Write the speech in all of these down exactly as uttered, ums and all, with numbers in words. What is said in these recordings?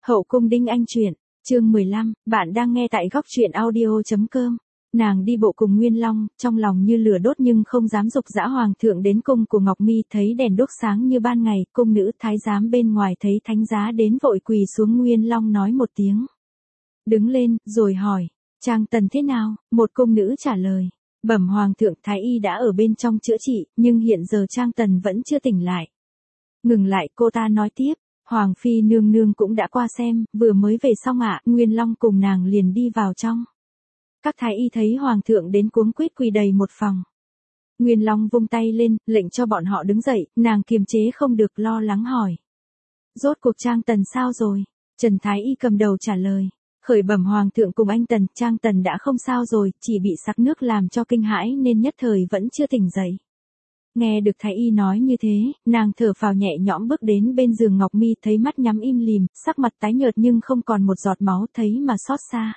Hậu cung Đinh Anh truyện, chương mười lăm, bạn đang nghe tại góc truyện audio.com. Nàng đi bộ cùng Nguyên Long, trong lòng như lửa đốt nhưng không dám dục dã. Hoàng thượng đến cung của Ngọc Mi, thấy đèn đuốc sáng như ban ngày, cung nữ thái giám bên ngoài thấy thánh giá đến vội quỳ xuống. Nguyên Long nói một tiếng, đứng lên, rồi hỏi, Trang Tần thế nào? Một cung nữ trả lời, bẩm Hoàng thượng, thái y đã ở bên trong chữa trị, nhưng hiện giờ Trang Tần vẫn chưa tỉnh lại. Ngừng lại, cô ta nói tiếp, Hoàng phi nương nương cũng đã qua xem, vừa mới về xong ạ. Nguyên Long cùng nàng liền đi vào trong. Các thái y thấy Hoàng thượng đến cuống quýt quỳ đầy một phòng. Nguyên Long vung tay lên, lệnh cho bọn họ đứng dậy, nàng kiềm chế không được, lo lắng hỏi, rốt cuộc Trang Tần sao rồi? Trần thái y cầm đầu trả lời, khởi bẩm Hoàng thượng cùng anh Tần, Trang Tần đã không sao rồi, chỉ bị sặc nước làm cho kinh hãi nên nhất thời vẫn chưa tỉnh dậy. Nghe được thái y nói như thế, nàng thở phào nhẹ nhõm bước đến bên giường Ngọc Mi, thấy mắt nhắm im lìm, sắc mặt tái nhợt nhưng không còn một giọt máu, thấy mà xót xa.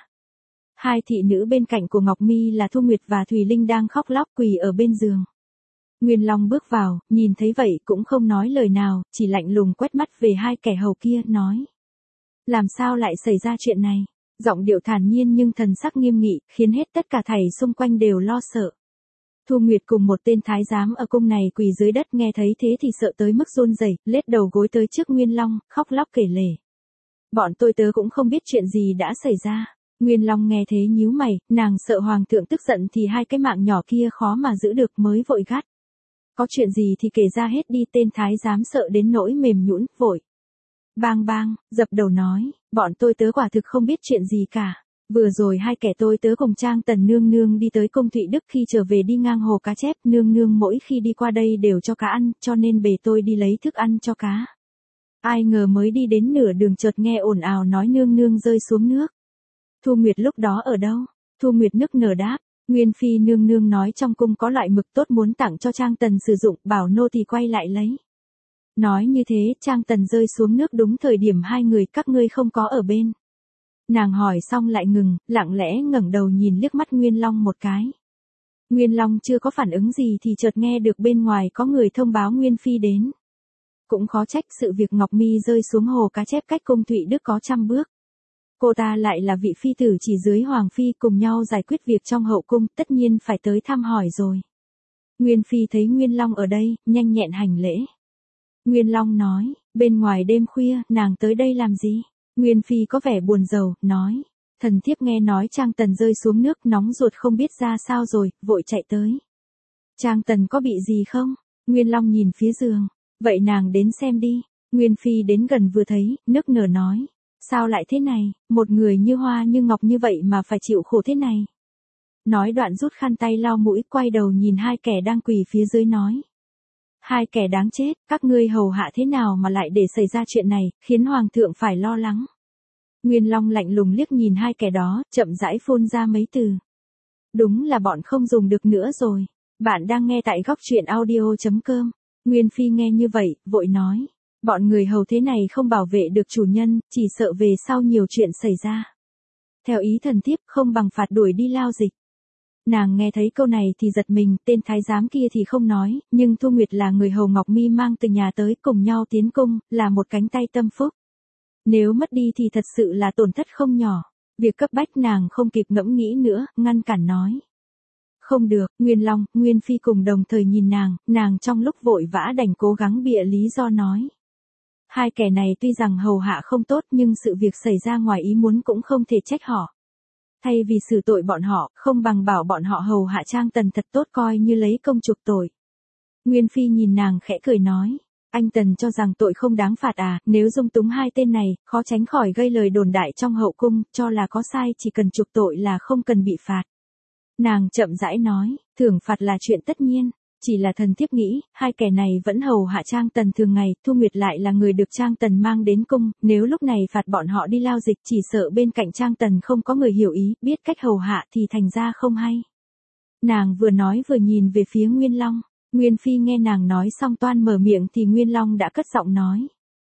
Hai thị nữ bên cạnh của Ngọc Mi là Thu Nguyệt và Thùy Linh đang khóc lóc quỳ ở bên giường. Nguyên Long bước vào, nhìn thấy vậy cũng không nói lời nào, chỉ lạnh lùng quét mắt về hai kẻ hầu kia, nói, làm sao lại xảy ra chuyện này? Giọng điệu thản nhiên nhưng thần sắc nghiêm nghị, khiến hết tất cả thảy xung quanh đều lo sợ. Thu Nguyệt cùng một tên thái giám ở cung này quỳ dưới đất, nghe thấy thế thì sợ tới mức run rẩy, lết đầu gối tới trước Nguyên Long, khóc lóc kể lể. Bọn tôi tớ cũng không biết chuyện gì đã xảy ra. Nguyên Long nghe thế nhíu mày, nàng sợ Hoàng thượng tức giận thì hai cái mạng nhỏ kia khó mà giữ được, mới vội gắt. Có chuyện gì thì kể ra hết đi. Tên thái giám sợ đến nỗi mềm nhũn, vội bang bang, dập đầu nói, bọn tôi tớ quả thực không biết chuyện gì cả. Vừa rồi hai kẻ tôi tớ cùng Trang Tần nương nương đi tới cung Thụy Đức, khi trở về đi ngang hồ cá chép, nương nương mỗi khi đi qua đây đều cho cá ăn, cho nên bề tôi đi lấy thức ăn cho cá. Ai ngờ mới đi đến nửa đường chợt nghe ồn ào nói nương nương rơi xuống nước. Thu Nguyệt lúc đó ở đâu? Thu Nguyệt nức nở đáp, Nguyên phi nương nương nói trong cung có loại mực tốt muốn tặng cho Trang Tần sử dụng, bảo nô tỳ quay lại lấy. Nói như thế, Trang Tần rơi xuống nước đúng thời điểm hai người các ngươi không có ở bên. Nàng hỏi xong lại ngừng, lặng lẽ ngẩng đầu nhìn liếc mắt Nguyên Long một cái. Nguyên Long chưa có phản ứng gì thì chợt nghe được bên ngoài có người thông báo Nguyên phi đến. Cũng khó trách, sự việc Ngọc Mi rơi xuống hồ cá chép cách cung Thụy Đức có trăm bước. Cô ta lại là vị phi tử chỉ dưới Hoàng phi, cùng nhau giải quyết việc trong hậu cung, tất nhiên phải tới thăm hỏi rồi. Nguyên phi thấy Nguyên Long ở đây, nhanh nhẹn hành lễ. Nguyên Long nói, bên ngoài đêm khuya, nàng tới đây làm gì? Nguyên phi có vẻ buồn rầu, nói, thần thiếp nghe nói Trang Tần rơi xuống nước, nóng ruột không biết ra sao rồi, vội chạy tới. Trang Tần có bị gì không? Nguyên Long nhìn phía giường, vậy nàng đến xem đi. Nguyên phi đến gần vừa thấy, nức nở nói, sao lại thế này, một người như hoa như ngọc như vậy mà phải chịu khổ thế này. Nói đoạn rút khăn tay lau mũi, quay đầu nhìn hai kẻ đang quỳ phía dưới nói, hai kẻ đáng chết, các ngươi hầu hạ thế nào mà lại để xảy ra chuyện này, khiến Hoàng thượng phải lo lắng. Nguyên Long lạnh lùng liếc nhìn hai kẻ đó, chậm rãi phun ra mấy từ. Đúng là bọn không dùng được nữa rồi. Bạn đang nghe tại góc truyện audio.com. Nguyên phi nghe như vậy, vội nói, bọn người hầu thế này không bảo vệ được chủ nhân, chỉ sợ về sau nhiều chuyện xảy ra. Theo ý thần thiếp, không bằng phạt đuổi đi lao dịch. Nàng nghe thấy câu này thì giật mình, tên thái giám kia thì không nói, nhưng Thu Nguyệt là người hầu Ngọc Mi mang từ nhà tới, cùng nhau tiến cung, là một cánh tay tâm phúc. Nếu mất đi thì thật sự là tổn thất không nhỏ. Việc cấp bách nàng không kịp ngẫm nghĩ nữa, ngăn cản nói. Không được. Nguyên Long, Nguyên phi cùng đồng thời nhìn nàng, nàng trong lúc vội vã đành cố gắng bịa lý do nói. Hai kẻ này tuy rằng hầu hạ không tốt nhưng sự việc xảy ra ngoài ý muốn cũng không thể trách họ. Thay vì xử tội bọn họ, không bằng bảo bọn họ hầu hạ Trang Tần thật tốt, coi như lấy công chuộc tội. Nguyên phi nhìn nàng khẽ cười nói, anh Tần cho rằng tội không đáng phạt à, nếu dung túng hai tên này, khó tránh khỏi gây lời đồn đại trong hậu cung, cho là có sai, chỉ cần chuộc tội là không cần bị phạt. Nàng chậm rãi nói, thưởng phạt là chuyện tất nhiên, chỉ là thần thiếp nghĩ, hai kẻ này vẫn hầu hạ Trang Tần thường ngày, Thu Nguyệt lại là người được Trang Tần mang đến cung, nếu lúc này phạt bọn họ đi lao dịch, chỉ sợ bên cạnh Trang Tần không có người hiểu ý, biết cách hầu hạ thì thành ra không hay. Nàng vừa nói vừa nhìn về phía Nguyên Long. Nguyên phi nghe nàng nói xong toan mở miệng thì Nguyên Long đã cất giọng nói,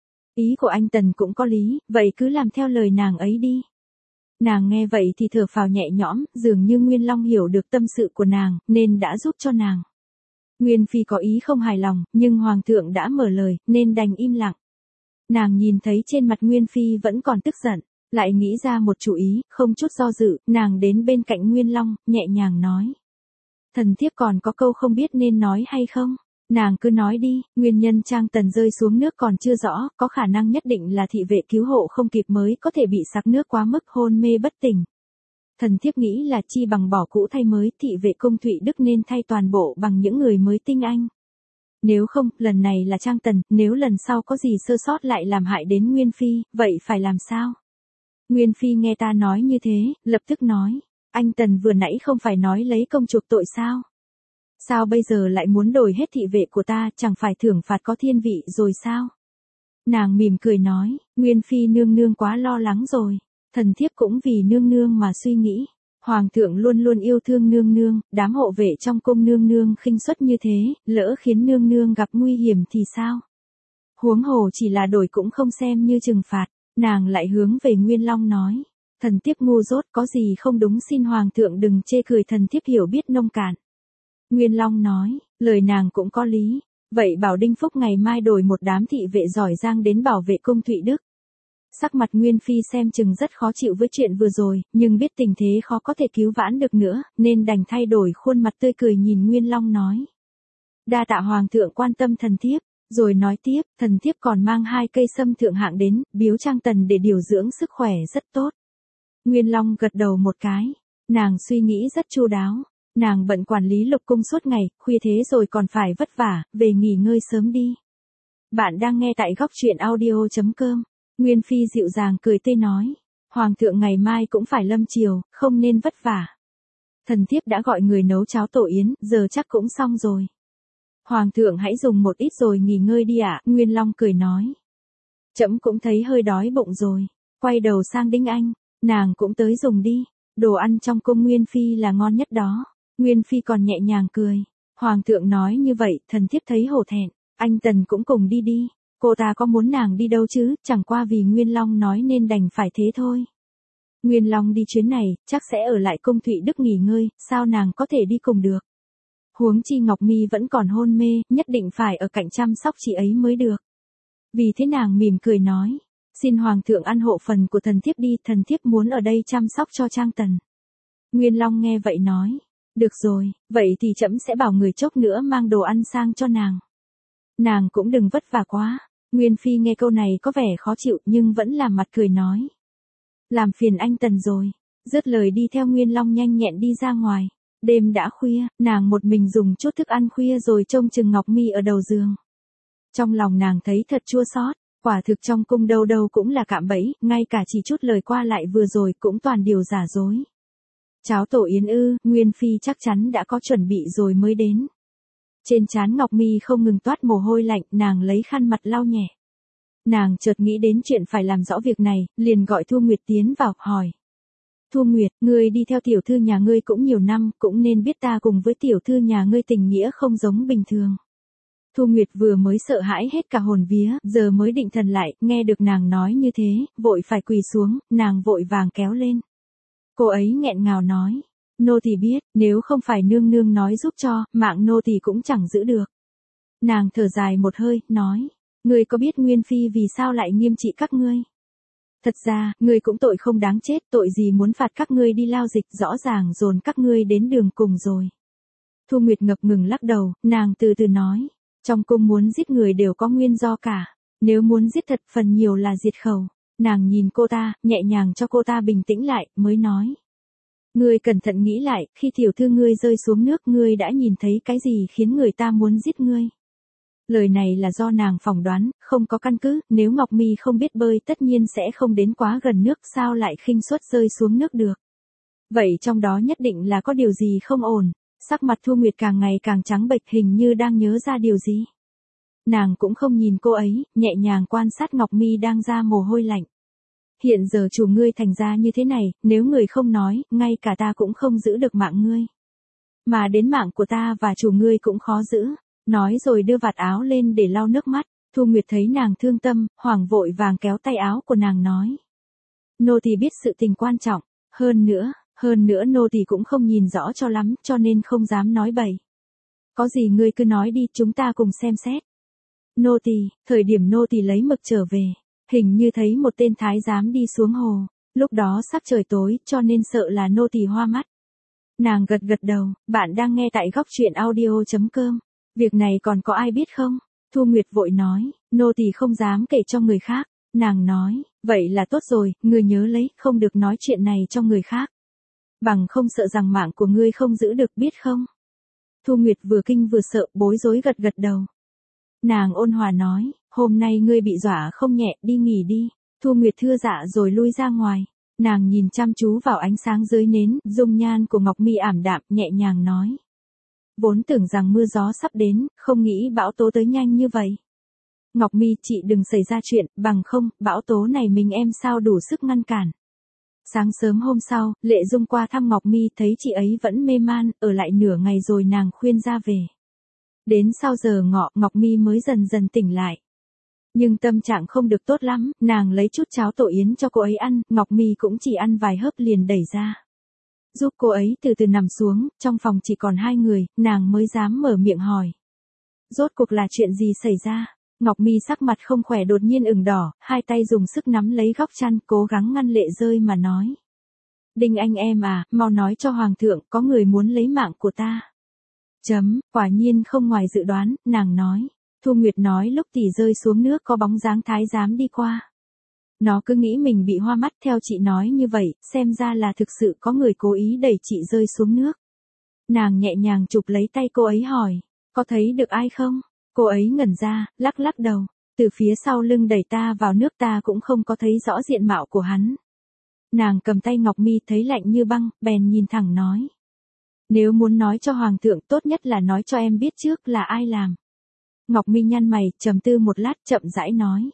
ý của anh Tần cũng có lý, vậy cứ làm theo lời nàng ấy đi. Nàng nghe vậy thì thở phào nhẹ nhõm, dường như Nguyên Long hiểu được tâm sự của nàng, nên đã giúp cho nàng. Nguyên phi có ý không hài lòng, nhưng Hoàng thượng đã mở lời, nên đành im lặng. Nàng nhìn thấy trên mặt Nguyên Phi vẫn còn tức giận, lại nghĩ ra một chủ ý, không chút do dự, nàng đến bên cạnh Nguyên Long, nhẹ nhàng nói. Thần thiếp còn có câu không biết nên nói hay không? Nàng cứ nói đi, nguyên nhân Trang Tần rơi xuống nước còn chưa rõ, có khả năng nhất định là thị vệ cứu hộ không kịp mới có thể bị sặc nước quá mức hôn mê bất tỉnh. Thần thiếp nghĩ là chi bằng bỏ cũ thay mới, thị vệ cung Thụy Đức nên thay toàn bộ bằng những người mới tinh anh. Nếu không, lần này là Trang Tần, nếu lần sau có gì sơ sót lại làm hại đến Nguyên Phi, vậy phải làm sao? Nguyên Phi nghe ta nói như thế, lập tức nói, anh Tần vừa nãy không phải nói lấy công chuộc tội sao? Sao bây giờ lại muốn đổi hết thị vệ của ta, chẳng phải thưởng phạt có thiên vị rồi sao? Nàng mỉm cười nói, Nguyên Phi nương nương quá lo lắng rồi, thần thiếp cũng vì nương nương mà suy nghĩ. Hoàng thượng luôn luôn yêu thương nương nương, đám hộ vệ trong cung nương nương khinh suất như thế, lỡ khiến nương nương gặp nguy hiểm thì sao? Huống hồ chỉ là đổi cũng không xem như trừng phạt, nàng lại hướng về Nguyên Long nói. Thần thiếp ngu dốt, có gì không đúng xin Hoàng thượng đừng chê cười, thần thiếp hiểu biết nông cạn. Nguyên Long nói, lời nàng cũng có lý, vậy bảo Đinh Phúc ngày mai đổi một đám thị vệ giỏi giang đến bảo vệ cung Thụy Đức. Sắc mặt Nguyên Phi xem chừng rất khó chịu với chuyện vừa rồi, nhưng biết tình thế khó có thể cứu vãn được nữa, nên đành thay đổi khuôn mặt tươi cười nhìn Nguyên Long nói. Đa tạ Hoàng thượng quan tâm thần thiếp, rồi nói tiếp, thần thiếp còn mang hai cây sâm thượng hạng đến, biếu Trang Tần để điều dưỡng sức khỏe rất tốt. Nguyên Long gật đầu một cái, nàng suy nghĩ rất chu đáo. Nàng bận quản lý lục cung suốt ngày, khuya thế rồi còn phải vất vả, về nghỉ ngơi sớm đi. Bạn đang nghe tại góc truyện audio chấm com. Nguyên Phi dịu dàng cười tươi nói. Hoàng thượng ngày mai cũng phải lâm chiều, không nên vất vả. Thần thiếp đã gọi người nấu cháo tổ yến, giờ chắc cũng xong rồi. Hoàng thượng hãy dùng một ít rồi nghỉ ngơi đi ạ, Nguyên Long cười nói. Trẫm cũng thấy hơi đói bụng rồi, quay đầu sang Đinh Anh, nàng cũng tới dùng đi, đồ ăn trong cung Nguyên Phi là ngon nhất đó. Nguyên Phi còn nhẹ nhàng cười. Hoàng thượng nói như vậy, thần thiếp thấy hổ thẹn, anh Tần cũng cùng đi đi. Cô ta có muốn nàng đi đâu chứ, chẳng qua vì Nguyên Long nói nên đành phải thế thôi. Nguyên Long đi chuyến này, chắc sẽ ở lại cung Thụy Đức nghỉ ngơi, sao nàng có thể đi cùng được. Huống chi Ngọc Mi vẫn còn hôn mê, nhất định phải ở cạnh chăm sóc chị ấy mới được. Vì thế nàng mỉm cười nói, xin Hoàng thượng ăn hộ phần của thần thiếp đi, thần thiếp muốn ở đây chăm sóc cho Trang Tần. Nguyên Long nghe vậy nói. Được rồi, vậy thì trẫm sẽ bảo người chốc nữa mang đồ ăn sang cho nàng. Nàng cũng đừng vất vả quá. Nguyên Phi nghe câu này có vẻ khó chịu nhưng vẫn làm mặt cười nói. Làm phiền anh Tần rồi. Dứt lời đi theo Nguyên Long nhanh nhẹn đi ra ngoài. Đêm đã khuya, nàng một mình dùng chút thức ăn khuya rồi trông chừng Ngọc Mi ở đầu giường. Trong lòng nàng thấy thật chua xót, quả thực trong cung đâu đâu cũng là cạm bẫy, ngay cả chỉ chút lời qua lại vừa rồi cũng toàn điều giả dối. Cháo tổ yến ư, Nguyên Phi chắc chắn đã có chuẩn bị rồi mới đến. Trên trán Ngọc Mi không ngừng toát mồ hôi lạnh, nàng lấy khăn mặt lau nhẹ. Nàng chợt nghĩ đến chuyện phải làm rõ việc này, liền gọi Thu Nguyệt tiến vào, hỏi. Thu Nguyệt, ngươi đi theo tiểu thư nhà ngươi cũng nhiều năm, cũng nên biết ta cùng với tiểu thư nhà ngươi tình nghĩa không giống bình thường. Thu Nguyệt vừa mới sợ hãi hết cả hồn vía, giờ mới định thần lại, nghe được nàng nói như thế, vội phải quỳ xuống, nàng vội vàng kéo lên. Cô ấy nghẹn ngào nói, nô tỳ biết, nếu không phải nương nương nói giúp cho, mạng nô tỳ cũng chẳng giữ được. Nàng thở dài một hơi, nói, ngươi có biết Nguyên Phi vì sao lại nghiêm trị các ngươi? Thật ra, ngươi cũng tội không đáng chết, tội gì muốn phạt các ngươi đi lao dịch, rõ ràng dồn các ngươi đến đường cùng rồi. Thu Nguyệt ngập ngừng lắc đầu, nàng từ từ nói, trong cung muốn giết người đều có nguyên do cả, nếu muốn giết thật phần nhiều là diệt khẩu. Nàng nhìn cô ta, nhẹ nhàng cho cô ta bình tĩnh lại, mới nói. Ngươi cẩn thận nghĩ lại, khi tiểu thư ngươi rơi xuống nước ngươi đã nhìn thấy cái gì khiến người ta muốn giết ngươi. Lời này là do nàng phỏng đoán, không có căn cứ, nếu Ngọc Mi không biết bơi tất nhiên sẽ không đến quá gần nước, sao lại khinh suất rơi xuống nước được. Vậy trong đó nhất định là có điều gì không ổn, sắc mặt Thu Nguyệt càng ngày càng trắng bệch, hình như đang nhớ ra điều gì. Nàng cũng không nhìn cô ấy, nhẹ nhàng quan sát Ngọc Mi đang ra mồ hôi lạnh. Hiện giờ chủ ngươi thành ra như thế này, nếu người không nói, ngay cả ta cũng không giữ được mạng ngươi. Mà đến mạng của ta và chủ ngươi cũng khó giữ. Nói rồi đưa vạt áo lên để lau nước mắt. Thu Nguyệt thấy nàng thương tâm, hoảng vội vàng kéo tay áo của nàng nói. Nô tỳ biết sự tình quan trọng, hơn nữa, hơn nữa nô tỳ cũng không nhìn rõ cho lắm, cho nên không dám nói bậy. Có gì ngươi cứ nói đi, chúng ta cùng xem xét. Nô tỳ, thời điểm nô tỳ lấy mực trở về, Hình như thấy một tên thái giám đi xuống hồ, lúc đó sắp trời tối cho nên sợ là nô tỳ hoa mắt. Nàng gật gật đầu, bạn đang nghe tại góc truyện audio.com. Việc này còn có ai biết không? Thu Nguyệt vội nói, nô tỳ không dám kể cho người khác. Nàng nói, vậy là tốt rồi, ngươi nhớ lấy, không được nói chuyện này cho người khác. Bằng không sợ rằng mạng của ngươi không giữ được biết không? Thu Nguyệt vừa kinh vừa sợ, bối rối gật gật đầu. Nàng ôn hòa nói, hôm nay ngươi bị dọa không nhẹ, đi nghỉ đi. Thu Nguyệt thưa dạ rồi lui ra ngoài. Nàng nhìn chăm chú vào ánh sáng dưới nến, dung nhan của Ngọc Mi ảm đạm, nhẹ nhàng nói. Vốn tưởng rằng mưa gió sắp đến, không nghĩ bão tố tới nhanh như vậy. Ngọc Mi, chị đừng xảy ra chuyện, bằng không, bão tố này mình em sao đủ sức ngăn cản. Sáng sớm hôm sau, Lệ Dung qua thăm Ngọc Mi, thấy chị ấy vẫn mê man, ở lại nửa ngày rồi nàng khuyên ra về. Đến sau giờ ngọ, Ngọc Mi mới dần dần tỉnh lại. Nhưng tâm trạng không được tốt lắm, nàng lấy chút cháo tổ yến cho cô ấy ăn, Ngọc Mi cũng chỉ ăn vài hớp liền đẩy ra. Giúp cô ấy từ từ nằm xuống, trong phòng chỉ còn hai người, nàng mới dám mở miệng hỏi. Rốt cuộc là chuyện gì xảy ra? Ngọc Mi sắc mặt không khỏe đột nhiên ửng đỏ, hai tay dùng sức nắm lấy góc chăn, cố gắng ngăn lệ rơi mà nói. Đinh anh em à, mau nói cho Hoàng thượng, có người muốn lấy mạng của ta. Chấm, quả nhiên không ngoài dự đoán, nàng nói. Thu Nguyệt nói lúc tỷ rơi xuống nước có bóng dáng thái giám đi qua. Nó cứ nghĩ mình bị hoa mắt, theo chị nói như vậy, xem ra là thực sự có người cố ý đẩy chị rơi xuống nước. Nàng nhẹ nhàng chụp lấy tay cô ấy hỏi, có thấy được ai không? Cô ấy ngẩn ra, lắc lắc đầu, từ phía sau lưng đẩy ta vào nước ta cũng không có thấy rõ diện mạo của hắn. Nàng cầm tay Ngọc Mi thấy lạnh như băng, bèn nhìn thẳng nói. Nếu muốn nói cho Hoàng thượng tốt nhất là nói cho em biết trước là ai làm. Ngọc Mi nhăn mày, trầm tư một lát chậm rãi nói.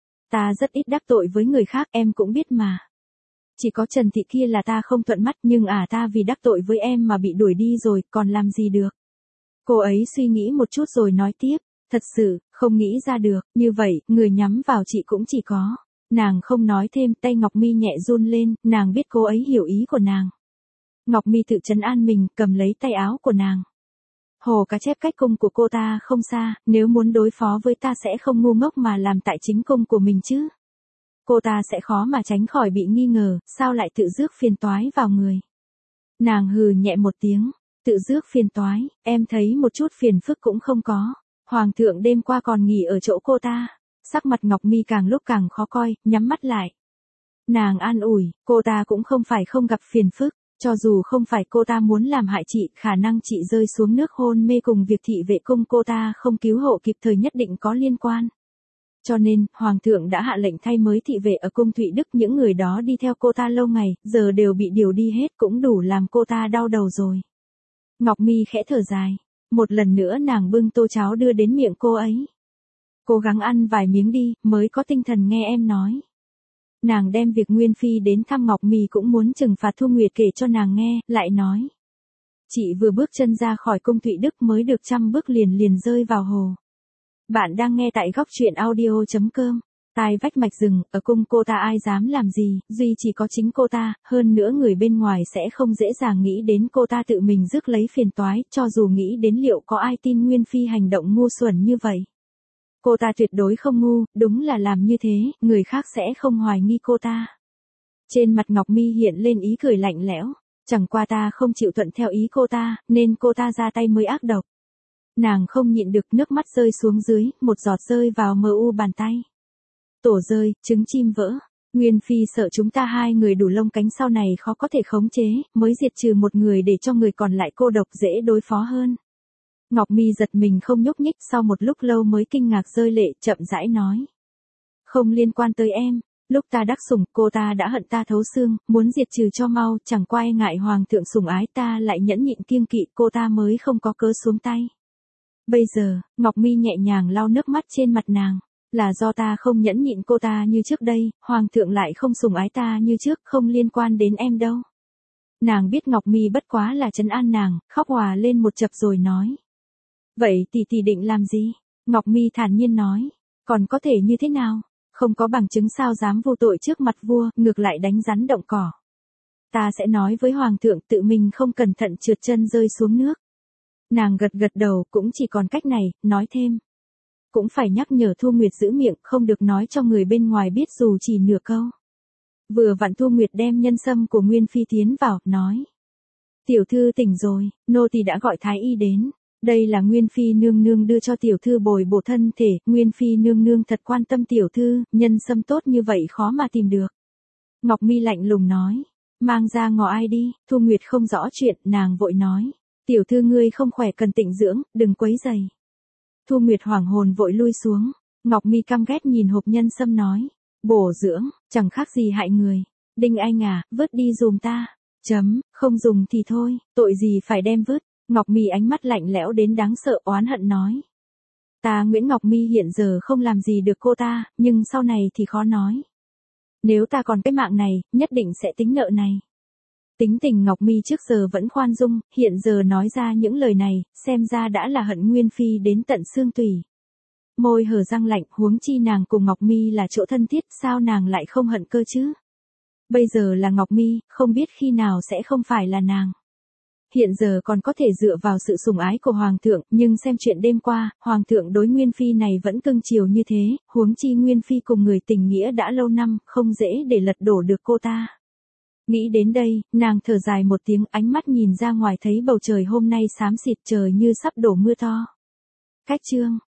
Ta rất ít đắc tội với người khác em cũng biết mà. Chỉ có Trần Thị kia là ta không thuận mắt nhưng à ta vì đắc tội với em mà bị đuổi đi rồi còn làm gì được. Cô ấy suy nghĩ một chút rồi nói tiếp. Thật sự, không nghĩ ra được, như vậy, người nhắm vào chị cũng chỉ có. Nàng không nói thêm, tay Ngọc Mi nhẹ run lên, nàng biết cô ấy hiểu ý của nàng. Ngọc Mi tự trấn an mình, cầm lấy tay áo của nàng. Hồ cá chép cách cung của cô ta không xa, nếu muốn đối phó với ta sẽ không ngu ngốc mà làm tại chính cung của mình chứ. Cô ta sẽ khó mà tránh khỏi bị nghi ngờ, sao lại tự rước phiền toái vào người. Nàng hừ nhẹ một tiếng, tự rước phiền toái, em thấy một chút phiền phức cũng không có. Hoàng thượng đêm qua còn nghỉ ở chỗ cô ta. Sắc mặt Ngọc Mi càng lúc càng khó coi, nhắm mắt lại. Nàng an ủi, cô ta cũng không phải không gặp phiền phức. Cho dù không phải cô ta muốn làm hại chị, khả năng chị rơi xuống nước hôn mê cùng việc thị vệ cung cô ta không cứu hộ kịp thời nhất định có liên quan. Cho nên, Hoàng thượng đã hạ lệnh thay mới thị vệ ở cung Thụy Đức, những người đó đi theo cô ta lâu ngày, giờ đều bị điều đi hết cũng đủ làm cô ta đau đầu rồi. Ngọc Mi khẽ thở dài. Một lần nữa nàng bưng tô cháo đưa đến miệng cô ấy. Cố gắng ăn vài miếng đi, mới có tinh thần nghe em nói. Nàng đem việc Nguyên Phi đến thăm Ngọc Mi cũng muốn trừng phạt Thu Nguyệt kể cho nàng nghe, lại nói. Chị vừa bước chân ra khỏi cung Thụy Đức mới được trăm bước liền liền rơi vào hồ. Bạn đang nghe tại góc truyện audio.com. Tai vách mạch rừng, ở cung cô ta ai dám làm gì, duy chỉ có chính cô ta, hơn nữa người bên ngoài sẽ không dễ dàng nghĩ đến cô ta tự mình rước lấy phiền toái, cho dù nghĩ đến liệu có ai tin Nguyên Phi hành động ngu xuẩn như vậy. Cô ta tuyệt đối không ngu, đúng là làm như thế, người khác sẽ không hoài nghi cô ta. Trên mặt Ngọc Mi hiện lên ý cười lạnh lẽo, chẳng qua ta không chịu thuận theo ý cô ta, nên cô ta ra tay mới ác độc. Nàng không nhịn được nước mắt rơi xuống dưới, một giọt rơi vào mờ u bàn tay. Tổ rơi, trứng chim vỡ. Nguyên Phi sợ chúng ta hai người đủ lông cánh sau này khó có thể khống chế, mới diệt trừ một người để cho người còn lại cô độc dễ đối phó hơn. Ngọc Mi giật mình không nhúc nhích, sau một lúc lâu mới kinh ngạc rơi lệ, chậm rãi nói. Không liên quan tới em, lúc ta đắc sủng, cô ta đã hận ta thấu xương, muốn diệt trừ cho mau, chẳng qua e ngại Hoàng thượng sủng ái ta lại nhẫn nhịn kiêng kỵ, cô ta mới không có cớ xuống tay. Bây giờ, Ngọc Mi nhẹ nhàng lau nước mắt trên mặt nàng. Là do ta không nhẫn nhịn cô ta như trước đây, Hoàng thượng lại không sủng ái ta như trước, không liên quan đến em đâu. Nàng biết Ngọc Mi bất quá là trấn an nàng, khóc hòa lên một chập rồi nói. Vậy tỷ tỷ định làm gì? Ngọc Mi thản nhiên nói. Còn có thể như thế nào? Không có bằng chứng sao dám vô tội trước mặt vua, ngược lại đánh rắn động cỏ. Ta sẽ nói với Hoàng thượng tự mình không cẩn thận trượt chân rơi xuống nước. Nàng gật gật đầu, cũng chỉ còn cách này, nói thêm. cũng phải nhắc nhở Thu Nguyệt giữ miệng, không được nói cho người bên ngoài biết dù chỉ nửa câu. Vừa vặn Thu Nguyệt đem nhân sâm của Nguyên Phi tiến vào, nói. Tiểu thư tỉnh rồi, nô tỳ đã gọi thái y đến. Đây là Nguyên Phi nương nương đưa cho tiểu thư bồi bổ thân thể, Nguyên Phi nương nương thật quan tâm tiểu thư, nhân sâm tốt như vậy khó mà tìm được. Ngọc Mi lạnh lùng nói, mang ra ngò ai đi. Thu Nguyệt không rõ chuyện, nàng vội nói, tiểu thư ngươi không khỏe cần tịnh dưỡng, đừng quấy rầy. Thu Nguyệt hoảng hồn vội lui xuống, Ngọc Mi căm ghét nhìn hộp nhân sâm nói, bổ dưỡng, chẳng khác gì hại người. Đinh Anh à, vứt đi dùm ta. Chấm, không dùng thì thôi, tội gì phải đem vứt. Ngọc Mi ánh mắt lạnh lẽo đến đáng sợ, oán hận nói. Ta Nguyễn Ngọc Mi hiện giờ không làm gì được cô ta, nhưng sau này thì khó nói. Nếu ta còn cái mạng này, nhất định sẽ tính nợ này. Tính tình Ngọc Mi trước giờ vẫn khoan dung, hiện giờ nói ra những lời này, xem ra đã là hận Nguyên Phi đến tận xương tủy. Môi hở răng lạnh, huống chi nàng cùng Ngọc Mi là chỗ thân thiết, sao nàng lại không hận cơ chứ? Bây giờ là Ngọc Mi, không biết khi nào sẽ không phải là nàng. Hiện giờ còn có thể dựa vào sự sủng ái của Hoàng thượng, nhưng xem chuyện đêm qua, Hoàng thượng đối Nguyên Phi này vẫn cưng chiều như thế, huống chi Nguyên Phi cùng người tình nghĩa đã lâu năm, không dễ để lật đổ được cô ta. Nghĩ đến đây, nàng thở dài một tiếng, ánh mắt nhìn ra ngoài thấy bầu trời hôm nay xám xịt, trời như sắp đổ mưa to. Cách chương